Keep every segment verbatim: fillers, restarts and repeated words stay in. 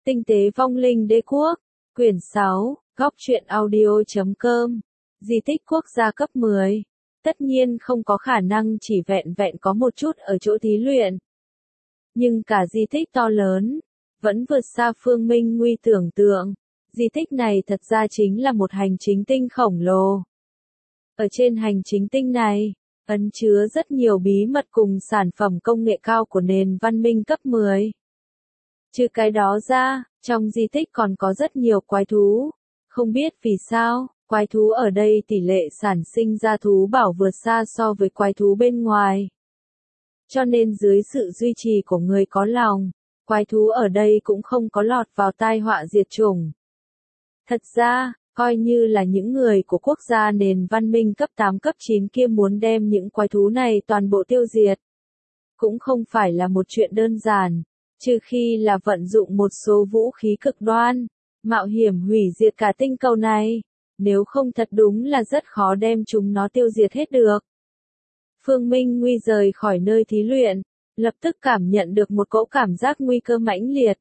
Tinh tế vong linh đế quốc, quyển sáu, góc truyện audio.com, di tích quốc gia cấp mười. Tất nhiên không có khả năng chỉ vẹn vẹn có một chút ở chỗ thí luyện. Nhưng cả di tích to lớn, vẫn vượt xa Phương Minh Nguy tưởng tượng. Di tích này thật ra chính là một hành chính tinh khổng lồ. Ở trên hành chính tinh này, ẩn chứa rất nhiều bí mật cùng sản phẩm công nghệ cao của nền văn minh cấp mười. Trừ cái đó ra, trong di tích còn có rất nhiều quái thú. Không biết vì sao, quái thú ở đây tỷ lệ sản sinh ra thú bảo vượt xa so với quái thú bên ngoài. Cho nên dưới sự duy trì của người có lòng, quái thú ở đây cũng không có lọt vào tai họa diệt chủng. Thật ra, coi như là những người của quốc gia nền văn minh cấp tám cấp chín kia muốn đem những quái thú này toàn bộ tiêu diệt, cũng không phải là một chuyện đơn giản, trừ khi là vận dụng một số vũ khí cực đoan, mạo hiểm hủy diệt cả tinh cầu này, nếu không thật đúng là rất khó đem chúng nó tiêu diệt hết được. Phương Minh Nguy rời khỏi nơi thí luyện, lập tức cảm nhận được một cỗ cảm giác nguy cơ mãnh liệt.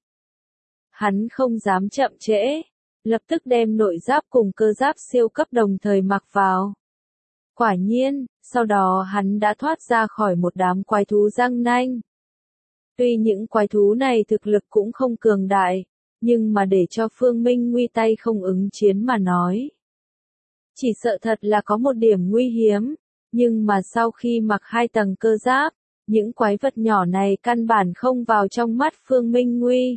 Hắn không dám chậm trễ, lập tức đem nội giáp cùng cơ giáp siêu cấp đồng thời mặc vào. Quả nhiên, sau đó hắn đã thoát ra khỏi một đám quái thú răng nanh. Tuy những quái thú này thực lực cũng không cường đại, nhưng mà để cho Phương Minh Nguy tay không ứng chiến mà nói, chỉ sợ thật là có một điểm nguy hiểm, nhưng mà sau khi mặc hai tầng cơ giáp, những quái vật nhỏ này căn bản không vào trong mắt Phương Minh Nguy.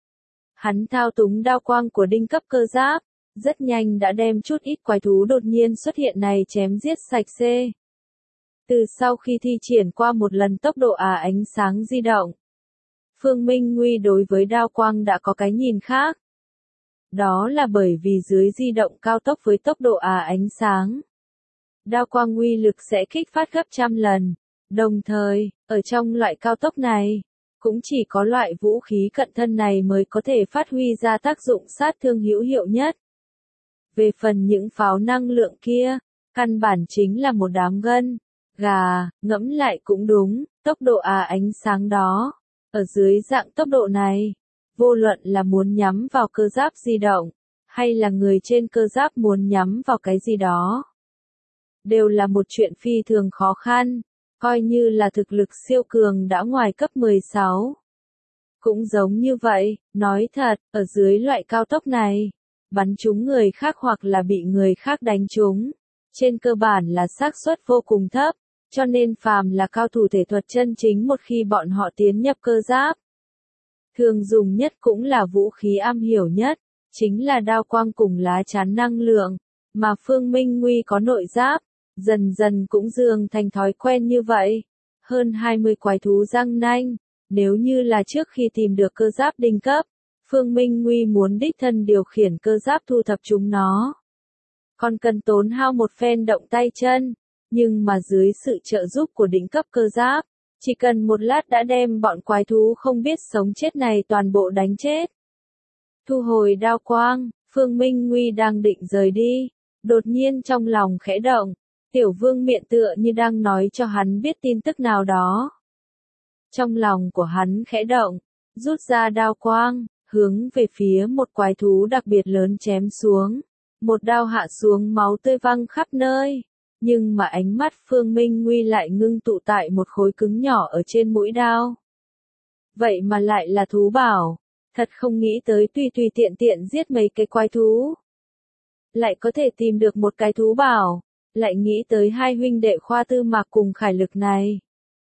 Hắn thao túng đao quang của đinh cấp cơ giáp, rất nhanh đã đem chút ít quái thú đột nhiên xuất hiện này chém giết sạch sẽ. Từ sau khi thi triển qua một lần tốc độ ả ánh sáng di động, Phương Minh Nguy đối với đao quang đã có cái nhìn khác. Đó là bởi vì dưới di động cao tốc với tốc độ ả ánh sáng, đao quang uy lực sẽ kích phát gấp trăm lần. Đồng thời, ở trong loại cao tốc này, cũng chỉ có loại vũ khí cận thân này mới có thể phát huy ra tác dụng sát thương hữu hiệu nhất. Về phần những pháo năng lượng kia, căn bản chính là một đám gân, gà, ngẫm lại cũng đúng, tốc độ ả ánh sáng đó, ở dưới dạng tốc độ này, vô luận là muốn nhắm vào cơ giáp di động, hay là người trên cơ giáp muốn nhắm vào cái gì đó, đều là một chuyện phi thường khó khăn. Coi như là thực lực siêu cường đã ngoài cấp mười sáu. Cũng giống như vậy, nói thật, ở dưới loại cao tốc này, bắn trúng người khác hoặc là bị người khác đánh trúng, trên cơ bản là xác suất vô cùng thấp, cho nên phàm là cao thủ thể thuật chân chính một khi bọn họ tiến nhập cơ giáp, thường dùng nhất cũng là vũ khí am hiểu nhất, chính là đao quang cùng lá chắn năng lượng, mà Phương Minh Nguy có nội giáp. Dần dần cũng dường thành thói quen như vậy. Hơn hai mươi quái thú răng nanh, nếu như là trước khi tìm được cơ giáp đinh cấp, Phương Minh Nguy muốn đích thân điều khiển cơ giáp thu thập chúng nó, còn cần tốn hao một phen động tay chân, nhưng mà dưới sự trợ giúp của đỉnh cấp cơ giáp, chỉ cần một lát đã đem bọn quái thú không biết sống chết này toàn bộ đánh chết. Thu hồi đao quang, Phương Minh Nguy đang định rời đi, đột nhiên trong lòng khẽ động. Tiểu Vương miệng tựa như đang nói cho hắn biết tin tức nào đó. Trong lòng của hắn khẽ động, rút ra đao quang, hướng về phía một quái thú đặc biệt lớn chém xuống. Một đao hạ xuống máu tươi văng khắp nơi. Nhưng mà ánh mắt Phương Minh Nguy lại ngưng tụ tại một khối cứng nhỏ ở trên mũi đao. Vậy mà lại là thú bảo. Thật không nghĩ tới tùy tùy tiện tiện giết mấy cái quái thú, lại có thể tìm được một cái thú bảo. Lại nghĩ tới hai huynh đệ Khoa Tư Mạc cùng Khải Lực này.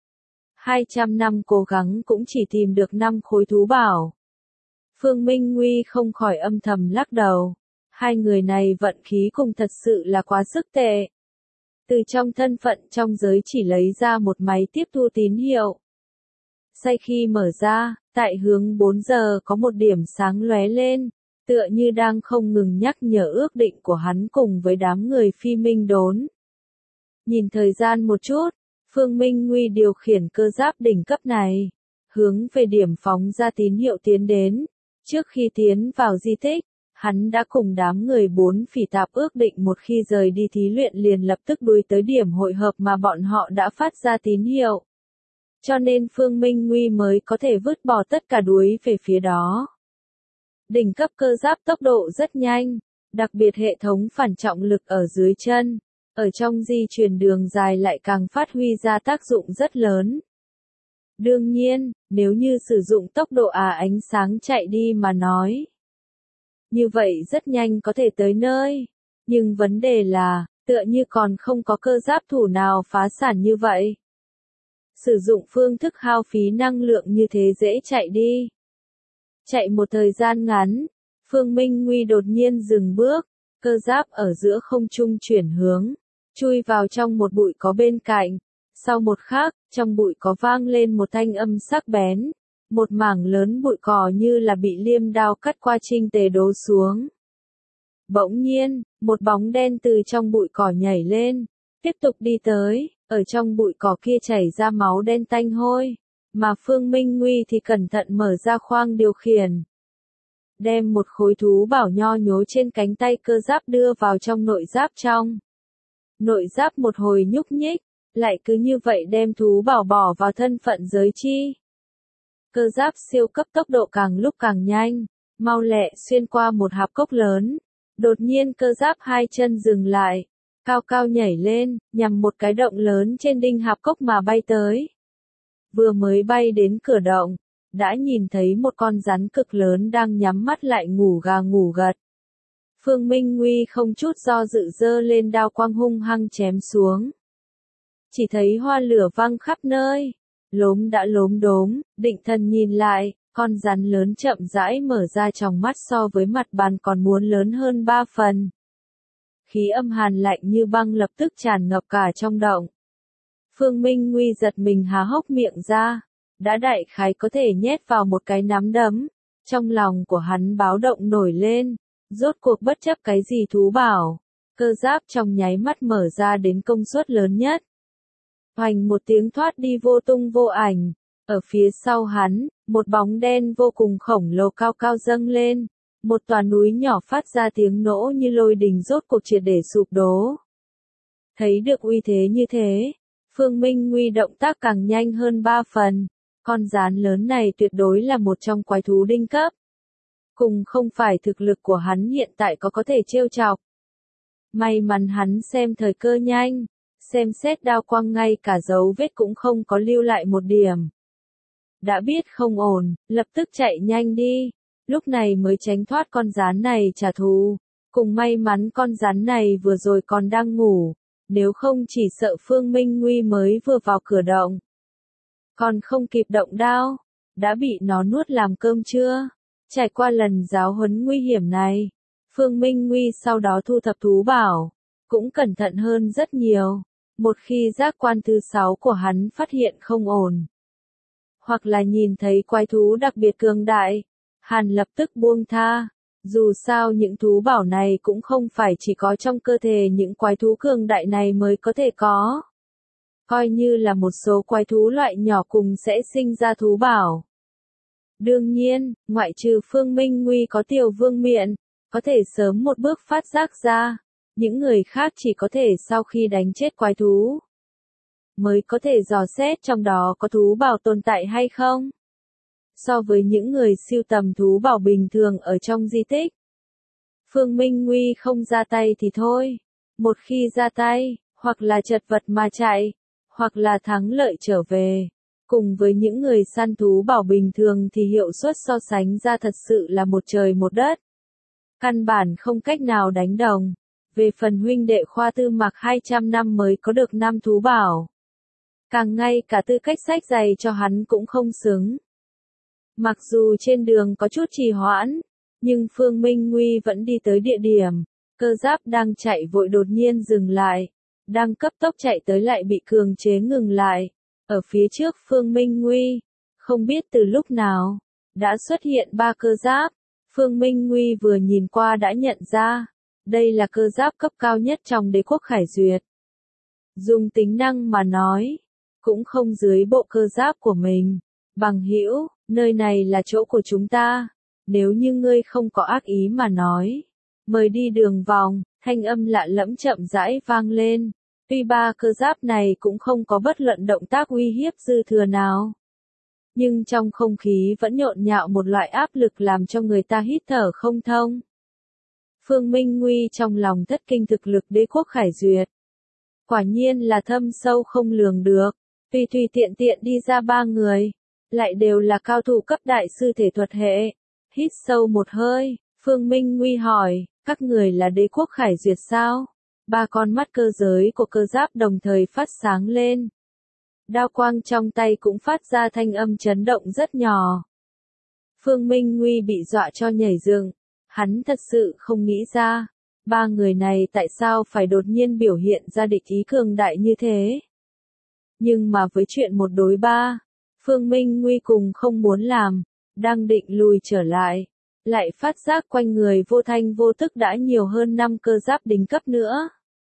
hai trăm năm cố gắng cũng chỉ tìm được năm khối thú bảo. Phương Minh Nguy không khỏi âm thầm lắc đầu. Hai người này vận khí cùng thật sự là quá sức tệ. Từ trong thân phận trong giới chỉ lấy ra một máy tiếp thu tín hiệu. Sau khi mở ra, tại hướng bốn giờ có một điểm sáng lóe lên. Tựa như đang không ngừng nhắc nhở ước định của hắn cùng với đám người phi minh đốn. Nhìn thời gian một chút, Phương Minh Nguy điều khiển cơ giáp đỉnh cấp này, hướng về điểm phóng ra tín hiệu tiến đến. Trước khi tiến vào di tích, hắn đã cùng đám người bốn phỉ tạp ước định một khi rời đi thí luyện liền lập tức đuổi tới điểm hội hợp mà bọn họ đã phát ra tín hiệu. Cho nên Phương Minh Nguy mới có thể vứt bỏ tất cả đuổi về phía đó. Đỉnh cấp cơ giáp tốc độ rất nhanh, đặc biệt hệ thống phản trọng lực ở dưới chân, ở trong di chuyển đường dài lại càng phát huy ra tác dụng rất lớn. Đương nhiên, nếu như sử dụng tốc độ à ánh sáng chạy đi mà nói, như vậy rất nhanh có thể tới nơi, nhưng vấn đề là, tựa như còn không có cơ giáp thủ nào phá sản như vậy. Sử dụng phương thức hao phí năng lượng như thế dễ chạy đi. Chạy một thời gian ngắn, Phương Minh Nguy đột nhiên dừng bước, cơ giáp ở giữa không trung chuyển hướng, chui vào trong một bụi cỏ bên cạnh. Sau một khắc, trong bụi cỏ vang lên một thanh âm sắc bén, một mảng lớn bụi cỏ như là bị liêm đao cắt qua tinh tế đổ xuống. Bỗng nhiên, một bóng đen từ trong bụi cỏ nhảy lên, tiếp tục đi tới, ở trong bụi cỏ kia chảy ra máu đen tanh hôi, mà Phương Minh Nguy thì cẩn thận mở ra khoang điều khiển. Đem một khối thú bảo nho nhố trên cánh tay cơ giáp đưa vào trong nội giáp trong. Nội giáp một hồi nhúc nhích, lại cứ như vậy đem thú bảo bỏ vào thân phận giới chi. Cơ giáp siêu cấp tốc độ càng lúc càng nhanh, mau lẹ xuyên qua một hạp cốc lớn. Đột nhiên cơ giáp hai chân dừng lại, cao cao nhảy lên, nhằm một cái động lớn trên đinh hạp cốc mà bay tới. Vừa mới bay đến cửa động, đã nhìn thấy một con rắn cực lớn đang nhắm mắt lại ngủ gà ngủ gật. Phương Minh Nguy không chút do dự giơ lên đao quang hung hăng chém xuống. Chỉ thấy hoa lửa văng khắp nơi, lốm đã lốm đốm, định thần nhìn lại, con rắn lớn chậm rãi mở ra tròng mắt so với mặt bàn còn muốn lớn hơn ba phần. Khí âm hàn lạnh như băng lập tức tràn ngập cả trong động. Phương Minh Nguy giật mình há hốc miệng ra, đã đại khái có thể nhét vào một cái nắm đấm. Trong lòng của hắn báo động nổi lên, rốt cuộc bất chấp cái gì thú bảo, cơ giáp trong nháy mắt mở ra đến công suất lớn nhất. Hoành một tiếng thoát đi vô tung vô ảnh, ở phía sau hắn, một bóng đen vô cùng khổng lồ cao cao dâng lên, một tòa núi nhỏ phát ra tiếng nổ như lôi đình rốt cuộc triệt để sụp đổ. Thấy được uy thế như thế, Phương Minh Nguy động tác càng nhanh hơn ba phần, con gián lớn này tuyệt đối là một trong quái thú đỉnh cấp. Cùng không phải thực lực của hắn hiện tại có có thể trêu chọc. May mắn hắn xem thời cơ nhanh, xem xét đao quang ngay cả dấu vết cũng không có lưu lại một điểm. Đã biết không ổn, lập tức chạy nhanh đi, lúc này mới tránh thoát con gián này trả thù. Cùng may mắn con rắn này vừa rồi còn đang ngủ, nếu không chỉ sợ Phương Minh Nguy mới vừa vào cửa động. Còn không kịp động đao, đã bị nó nuốt làm cơm chưa? Trải qua lần giáo huấn nguy hiểm này, Phương Minh Nguy sau đó thu thập thú bảo, cũng cẩn thận hơn rất nhiều. Một khi giác quan thứ sáu của hắn phát hiện không ổn, hoặc là nhìn thấy quái thú đặc biệt cường đại, hắn lập tức buông tha. Dù sao những thú bảo này cũng không phải chỉ có trong cơ thể những quái thú cường đại này mới có thể có. Coi như là một số quái thú loại nhỏ cùng sẽ sinh ra thú bảo. Đương nhiên, ngoại trừ Phương Minh Nguy có Tiểu Vương Miện, có thể sớm một bước phát giác ra, những người khác chỉ có thể sau khi đánh chết quái thú, mới có thể dò xét trong đó có thú bảo tồn tại hay không. So với những người sưu tầm thú bảo bình thường ở trong di tích, Phương Minh Nguy không ra tay thì thôi, một khi ra tay, hoặc là chật vật mà chạy, hoặc là thắng lợi trở về. Cùng với những người săn thú bảo bình thường thì hiệu suất so sánh ra thật sự là một trời một đất. Căn bản không cách nào đánh đồng. Về phần huynh đệ Khoa Tư Mặc hai trăm năm mới có được năm thú bảo. Càng ngay cả tư cách sách giày cho hắn cũng không xứng. Mặc dù trên đường có chút trì hoãn, nhưng Phương Minh Nguy vẫn đi tới địa điểm. Cơ giáp đang chạy vội đột nhiên dừng lại, đang cấp tốc chạy tới lại bị cường chế ngừng lại. Ở phía trước Phương Minh Nguy, không biết từ lúc nào, đã xuất hiện ba cơ giáp. Phương Minh Nguy vừa nhìn qua đã nhận ra, đây là cơ giáp cấp cao nhất trong đế quốc Khải Duyệt. Dùng tính năng mà nói, cũng không dưới bộ cơ giáp của mình. Bằng hữu, nơi này là chỗ của chúng ta, nếu như ngươi không có ác ý mà nói, mời đi đường vòng. Thanh âm lạ lẫm chậm rãi vang lên. Tuy ba cơ giáp này cũng không có bất luận động tác uy hiếp dư thừa nào, nhưng trong không khí vẫn nhộn nhạo một loại áp lực làm cho người ta hít thở không thông. Phương Minh Nguy trong lòng thất kinh thực lực đế quốc Khải Duyệt. Quả nhiên là thâm sâu không lường được, tùy tùy tiện tiện đi ra ba người, lại đều là cao thủ cấp đại sư thể thuật hệ. Hít sâu một hơi, Phương Minh Nguy hỏi, các người là đế quốc Khải Duyệt sao? Ba con mắt cơ giới của cơ giáp đồng thời phát sáng lên. Đao quang trong tay cũng phát ra thanh âm chấn động rất nhỏ. Phương Minh Nguy bị dọa cho nhảy dựng, hắn thật sự không nghĩ ra, ba người này tại sao phải đột nhiên biểu hiện ra địch ý cường đại như thế. Nhưng mà với chuyện một đối ba, Phương Minh Nguy cùng không muốn làm, đang định lùi trở lại, lại phát giác quanh người vô thanh vô tức đã nhiều hơn năm cơ giáp đỉnh cấp nữa.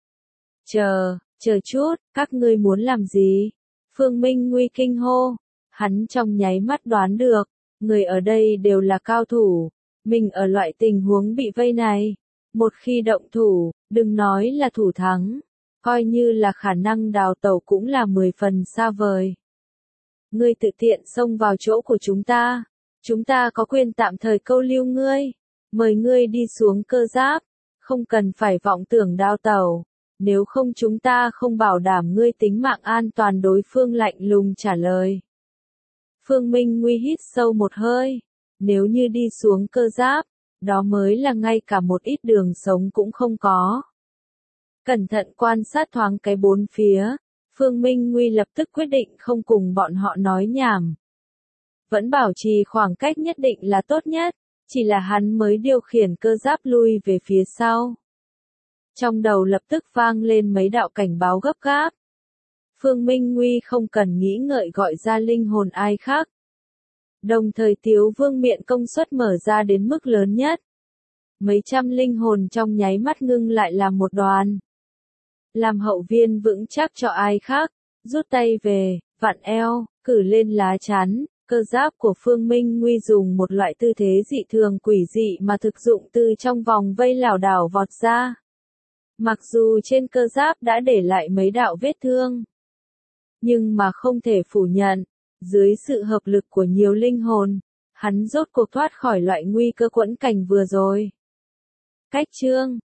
Chờ, chờ chút, các ngươi muốn làm gì? Phương Minh Nguy kinh hô, hắn trong nháy mắt đoán được, người ở đây đều là cao thủ, mình ở loại tình huống bị vây này, một khi động thủ, đừng nói là thủ thắng, coi như là khả năng đào tẩu cũng là mười phần xa vời. Ngươi tự tiện xông vào chỗ của chúng ta, chúng ta có quyền tạm thời câu lưu ngươi, mời ngươi đi xuống cơ giáp, không cần phải vọng tưởng đào tẩu, nếu không chúng ta không bảo đảm ngươi tính mạng an toàn. Đối phương lạnh lùng trả lời. Phương Minh Nguy hít sâu một hơi, nếu như đi xuống cơ giáp, đó mới là ngay cả một ít đường sống cũng không có. Cẩn thận quan sát thoáng cái bốn phía, Phương Minh Nguy lập tức quyết định không cùng bọn họ nói nhảm. Vẫn bảo trì khoảng cách nhất định là tốt nhất, chỉ là hắn mới điều khiển cơ giáp lui về phía sau. Trong đầu lập tức vang lên mấy đạo cảnh báo gấp gáp. Phương Minh Nguy không cần nghĩ ngợi gọi ra linh hồn ai khác. Đồng thời Tiếu Vương miệng công suất mở ra đến mức lớn nhất. Mấy trăm linh hồn trong nháy mắt ngưng lại làm một đoàn. Làm hậu viên vững chắc cho ai khác, rút tay về, vặn eo, cử lên lá chắn, cơ giáp của Phương Minh Nguy dùng một loại tư thế dị thường quỷ dị mà thực dụng từ trong vòng vây lảo đảo vọt ra. Mặc dù trên cơ giáp đã để lại mấy đạo vết thương, nhưng mà không thể phủ nhận, dưới sự hợp lực của nhiều linh hồn, hắn rốt cuộc thoát khỏi loại nguy cơ quẫn cảnh vừa rồi. Cách chương